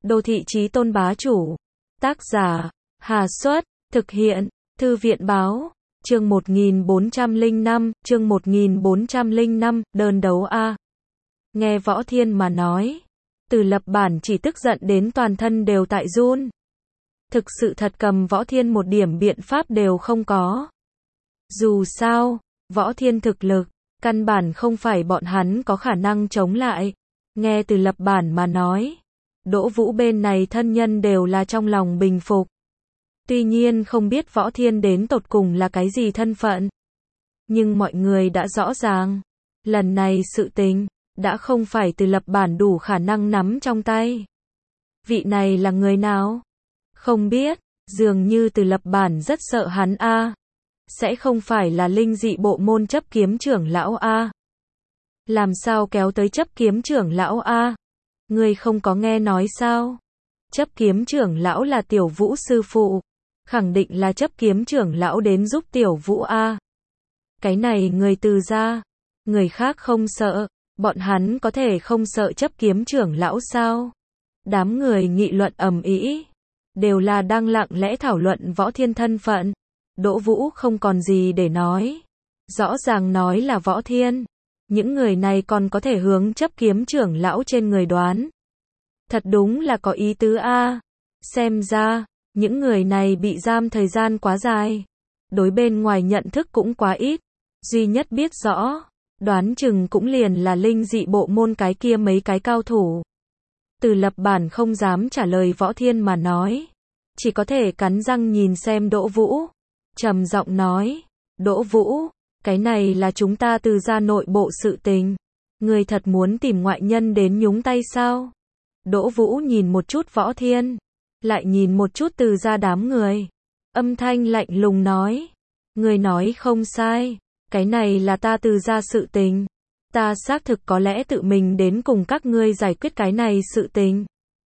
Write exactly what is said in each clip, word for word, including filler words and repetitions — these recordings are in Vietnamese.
Đô thị chí tôn bá chủ. Tác giả, Hà Xuất, thực hiện, Thư viện báo, chương một nghìn bốn trăm lẻ năm, chương một nghìn bốn trăm lẻ năm, đơn đấu A. Nghe Võ Thiên mà nói, Từ Lập Bản chỉ tức giận đến toàn thân đều tại run. Thực sự thật cầm Võ Thiên một điểm biện pháp đều không có. Dù sao, Võ Thiên thực lực, căn bản không phải bọn hắn có khả năng chống lại. Nghe Từ Lập Bản mà nói, Đỗ Vũ bên này thân nhân đều là trong lòng bình phục. Tuy nhiên không biết Võ Thiên đến tột cùng là cái gì thân phận. Nhưng mọi người đã rõ ràng, lần này sự tình, đã không phải Từ Lập Bản đủ khả năng nắm trong tay. Vị này là người nào? Không biết, dường như Từ Lập Bản rất sợ hắn a. Sẽ không phải là linh dị bộ môn chấp kiếm trưởng lão a. Làm sao kéo tới chấp kiếm trưởng lão a? Ngươi không có nghe nói sao? Chấp kiếm trưởng lão là Tiểu Vũ sư phụ, khẳng định là chấp kiếm trưởng lão đến giúp Tiểu Vũ a. Cái này người Từ gia, người khác không sợ, bọn hắn có thể không sợ chấp kiếm trưởng lão sao? Đám người nghị luận ầm ĩ, đều là đang lặng lẽ thảo luận Võ Thiên thân phận. Đỗ Vũ không còn gì để nói, rõ ràng nói là Võ Thiên. Những người này còn có thể hướng chấp kiếm trưởng lão trên người đoán. Thật đúng là có ý tứ a. Xem ra, những người này bị giam thời gian quá dài. Đối bên ngoài nhận thức cũng quá ít. Duy nhất biết rõ, đoán chừng cũng liền là linh dị bộ môn cái kia mấy cái cao thủ. Từ Lập Bản không dám trả lời Võ Thiên mà nói. Chỉ có thể cắn răng nhìn xem Đỗ Vũ. Trầm giọng nói, Đỗ Vũ, cái này là chúng ta Từ gia nội bộ sự tình. Người thật muốn tìm ngoại nhân đến nhúng tay sao? Đỗ Vũ nhìn một chút Võ Thiên, lại nhìn một chút Từ gia đám người. Âm thanh lạnh lùng nói, người nói không sai, cái này là ta Từ gia sự tình. Ta xác thực có lẽ tự mình đến cùng các ngươi giải quyết cái này sự tình.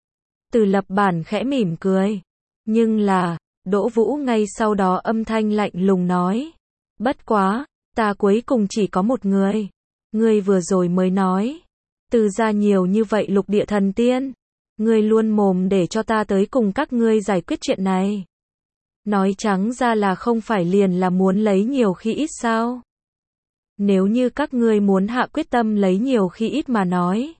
Từ Lập Bản khẽ mỉm cười, nhưng là, Đỗ Vũ ngay sau đó âm thanh lạnh lùng nói, bất quá, ta cuối cùng chỉ có một người. Ngươi vừa rồi mới nói, Từ gia nhiều như vậy lục địa thần tiên, ngươi luôn mồm để cho ta tới cùng các ngươi giải quyết chuyện này. Nói trắng ra là không phải liền là muốn lấy nhiều khi ít sao? Nếu như các ngươi muốn hạ quyết tâm lấy nhiều khi ít mà nói,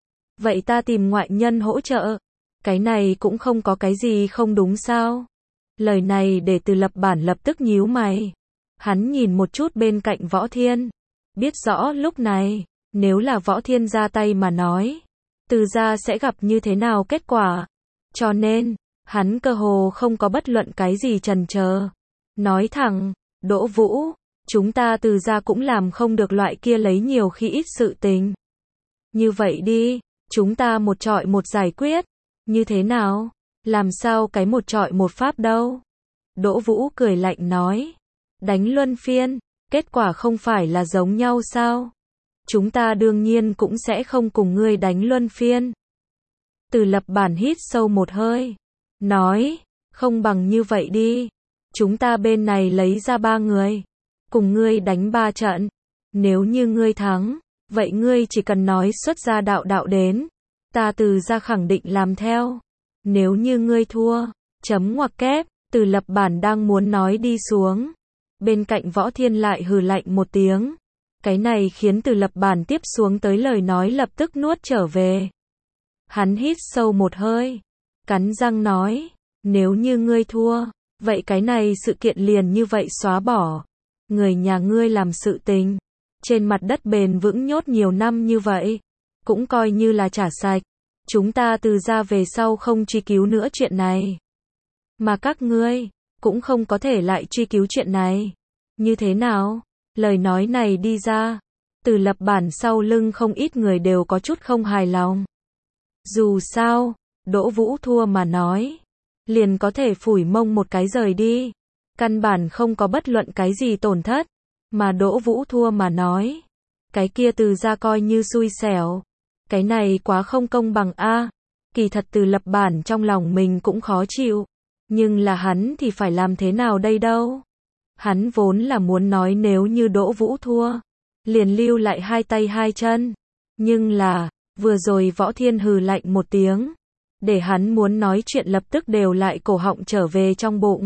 vậy ta tìm ngoại nhân hỗ trợ, cái này cũng không có cái gì không đúng sao? Lời này để Từ Lập Bản lập tức nhíu mày. Hắn nhìn một chút bên cạnh Võ Thiên, biết rõ lúc này, nếu là Võ Thiên ra tay mà nói, Từ gia sẽ gặp như thế nào kết quả. Cho nên, hắn cơ hồ không có bất luận cái gì chần chờ. Nói thẳng, Đỗ Vũ, chúng ta Từ gia cũng làm không được loại kia lấy nhiều khi ít sự tình. Như vậy đi, chúng ta một chọi một giải quyết. Như thế nào? Làm sao cái một chọi một pháp đâu? Đỗ Vũ cười lạnh nói. Đánh luân phiên, kết quả không phải là giống nhau sao? Chúng ta đương nhiên cũng sẽ không cùng ngươi đánh luân phiên. Từ Lập Bản hít sâu một hơi, nói, không bằng như vậy đi. Chúng ta bên này lấy ra ba người, cùng ngươi đánh ba trận. Nếu như ngươi thắng, vậy ngươi chỉ cần nói xuất ra đạo đạo đến. Ta Từ gia khẳng định làm theo. Nếu như ngươi thua, chấm ngoặc kép, Từ Lập Bản đang muốn nói đi xuống. Bên cạnh Võ Thiên lại hừ lạnh một tiếng. Cái này khiến Từ Lập Bản tiếp xuống tới lời nói lập tức nuốt trở về. Hắn hít sâu một hơi, cắn răng nói, nếu như ngươi thua, vậy cái này sự kiện liền như vậy xóa bỏ. Người nhà ngươi làm sự tình, trên mặt đất bền vững nhốt nhiều năm như vậy, cũng coi như là trả sạch. Chúng ta Từ gia về sau không truy cứu nữa chuyện này. Mà các ngươi, cũng không có thể lại truy cứu chuyện này. Như thế nào? Lời nói này đi ra, Từ Lập Bản sau lưng không ít người đều có chút không hài lòng. Dù sao, Đỗ Vũ thua mà nói, liền có thể phủi mông một cái rời đi. Căn bản không có bất luận cái gì tổn thất. Mà Đỗ Vũ thua mà nói, cái kia Từ gia coi như xui xẻo. Cái này quá không công bằng a. Kỳ thật Từ Lập Bản trong lòng mình cũng khó chịu. Nhưng là hắn thì phải làm thế nào đây đâu? Hắn vốn là muốn nói nếu như Đỗ Vũ thua, liền lưu lại hai tay hai chân. Nhưng là, vừa rồi Võ Thiên hừ lạnh một tiếng. để hắn muốn nói chuyện lập tức đều lại cổ họng trở về trong bụng.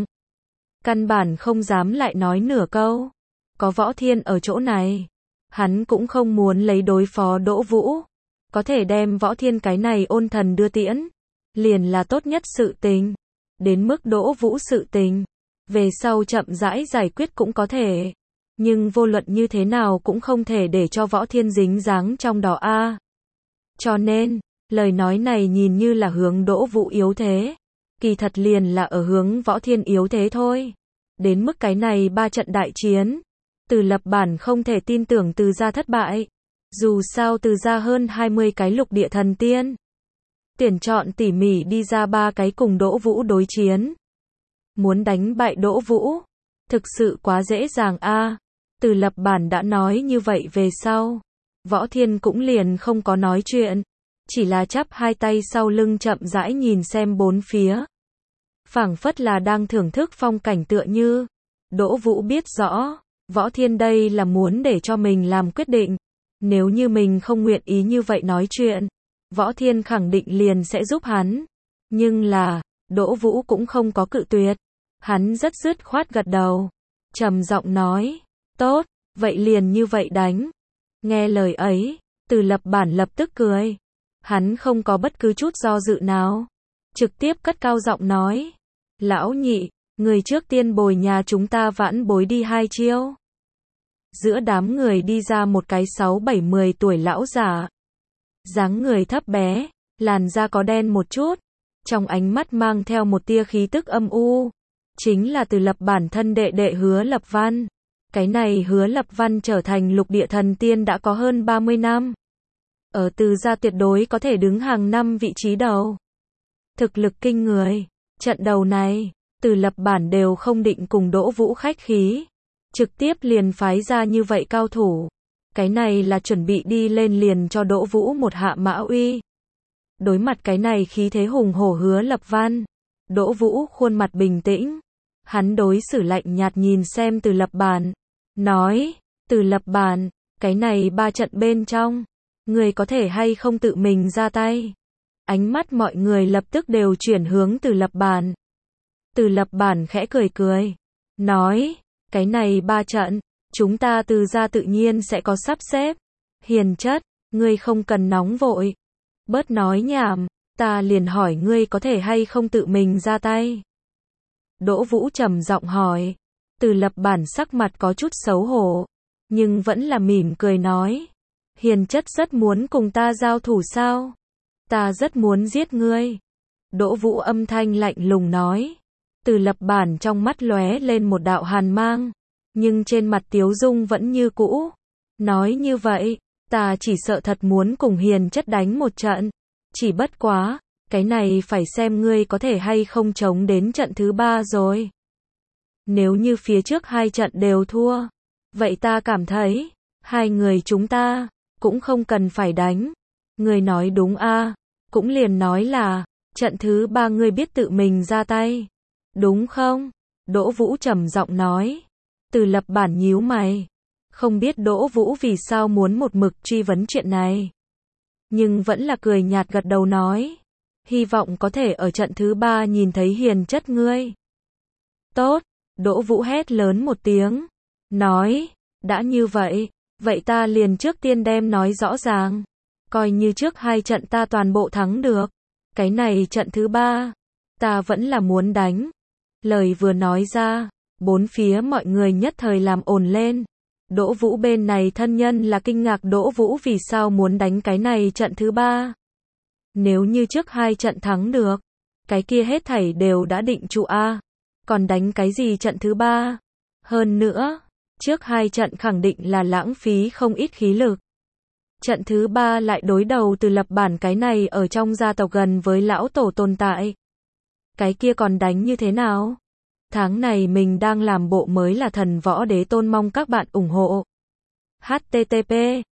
Căn bản không dám lại nói nửa câu. Có Võ Thiên ở chỗ này, hắn cũng không muốn lấy đối phó Đỗ Vũ. Có thể đem Võ Thiên cái này ôn thần đưa tiễn, liền là tốt nhất sự tình. Đến mức Đỗ Vũ sự tình, về sau chậm rãi giải quyết cũng có thể. Nhưng vô luận như thế nào cũng không thể để cho Võ Thiên dính dáng trong đó a. Cho nên, lời nói này nhìn như là hướng Đỗ Vũ yếu thế. Kỳ thật liền là ở hướng Võ Thiên yếu thế thôi. Đến mức cái này ba trận đại chiến, Từ Lập bản không thể tin tưởng Từ gia thất bại. Dù sao Từ gia hơn hai mươi cái lục địa thần tiên. Tuyển chọn tỉ mỉ đi ra ba cái cùng Đỗ Vũ đối chiến. Muốn đánh bại Đỗ Vũ, thực sự quá dễ dàng a. Từ Lập bản đã nói như vậy về sau, Võ Thiên cũng liền không có nói chuyện, chỉ là chắp hai tay sau lưng chậm rãi nhìn xem bốn phía. Phảng phất là đang thưởng thức phong cảnh tựa như. Đỗ Vũ biết rõ, Võ Thiên đây là muốn để cho mình làm quyết định. Nếu như mình không nguyện ý như vậy nói chuyện, Võ Thiên khẳng định liền sẽ giúp hắn. Nhưng là, Đỗ Vũ cũng không có cự tuyệt. Hắn rất dứt khoát gật đầu, trầm giọng nói, tốt, vậy liền như vậy đánh. Nghe lời ấy, Từ Lập bản lập tức cười. Hắn không có bất cứ chút do dự nào, trực tiếp cất cao giọng nói, lão nhị, người trước tiên bồi nhà chúng ta vãn bối đi hai chiêu. Giữa đám người đi ra một cái sáu bảy mười tuổi lão giả. Dáng người thấp bé, làn da có đen một chút, trong ánh mắt mang theo một tia khí tức âm u. Chính là Từ Lập bản thân đệ đệ Hứa Lập Văn. Cái này Hứa Lập Văn trở thành lục địa thần tiên đã có hơn ba mươi năm. Ở Từ gia tuyệt đối có thể đứng hàng năm vị trí đầu. Thực lực kinh người. Trận đầu này, Từ Lập bản đều không định cùng Đỗ Vũ khách khí. Trực tiếp liền phái ra như vậy cao thủ. Cái này là chuẩn bị đi lên liền cho Đỗ Vũ một hạ mã uy. Đối mặt cái này khí thế hùng hổ Hứa Lập Văn, Đỗ Vũ khuôn mặt bình tĩnh. Hắn đối xử lạnh nhạt nhìn xem Từ Lập bản. Nói, Từ Lập bản, cái này ba trận bên trong, người có thể hay không tự mình ra tay. Ánh mắt mọi người lập tức đều chuyển hướng Từ Lập bản. Từ Lập bản khẽ cười cười. Nói, cái này ba trận, chúng ta Từ gia tự nhiên sẽ có sắp xếp. Hiền chất, ngươi không cần nóng vội. Bớt nói nhảm, ta liền hỏi ngươi có thể hay không tự mình ra tay. Đỗ Vũ trầm giọng hỏi. Từ Lập bản sắc mặt có chút xấu hổ, nhưng vẫn là mỉm cười nói. Hiền chất rất muốn cùng ta giao thủ sao? Ta rất muốn giết ngươi. Đỗ Vũ âm thanh lạnh lùng nói. Từ Lập bản trong mắt lóe lên một đạo hàn mang, nhưng trên mặt tiếu dung vẫn như cũ. Nói như vậy, ta chỉ sợ thật muốn cùng Hiền chất đánh một trận. Chỉ bất quá, cái này phải xem ngươi có thể hay không chống đến trận thứ ba rồi. Nếu như phía trước hai trận đều thua, vậy ta cảm thấy, hai người chúng ta, cũng không cần phải đánh. Ngươi nói đúng a, cũng liền nói là, trận thứ ba ngươi biết tự mình ra tay. Đúng không? Đỗ Vũ trầm giọng nói. Từ Lập bản nhíu mày. Không biết Đỗ Vũ vì sao muốn một mực truy vấn chuyện này. Nhưng vẫn là cười nhạt gật đầu nói. Hy vọng có thể ở trận thứ ba nhìn thấy Hiền chất ngươi. Tốt, Đỗ Vũ hét lớn một tiếng. Nói, đã như vậy, vậy ta liền trước tiên đem nói rõ ràng. Coi như trước hai trận ta toàn bộ thắng được. Cái này trận thứ ba, ta vẫn là muốn đánh. Lời vừa nói ra, bốn phía mọi người nhất thời làm ồn lên. Đỗ Vũ bên này thân nhân là kinh ngạc Đỗ Vũ vì sao muốn đánh cái này trận thứ ba. Nếu như trước hai trận thắng được, cái kia hết thảy đều đã định trụ a. Còn đánh cái gì trận thứ ba? Hơn nữa, trước hai trận khẳng định là lãng phí không ít khí lực. Trận thứ ba lại đối đầu Từ Lập bản cái này ở trong gia tộc gần với lão tổ tồn tại. Cái kia còn đánh như thế nào? Tháng này mình đang làm bộ mới là Thần Võ Đế Tôn, mong các bạn ủng hộ. h t t p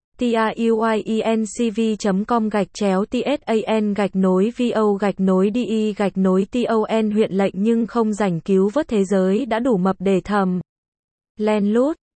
truyencv chấm com gạch chéo tsan gạch nối vo gạch nối de gạch nối ton huyện lệnh nhưng không rảnh cứu vớt thế giới đã đủ mập để thầm. Len lút.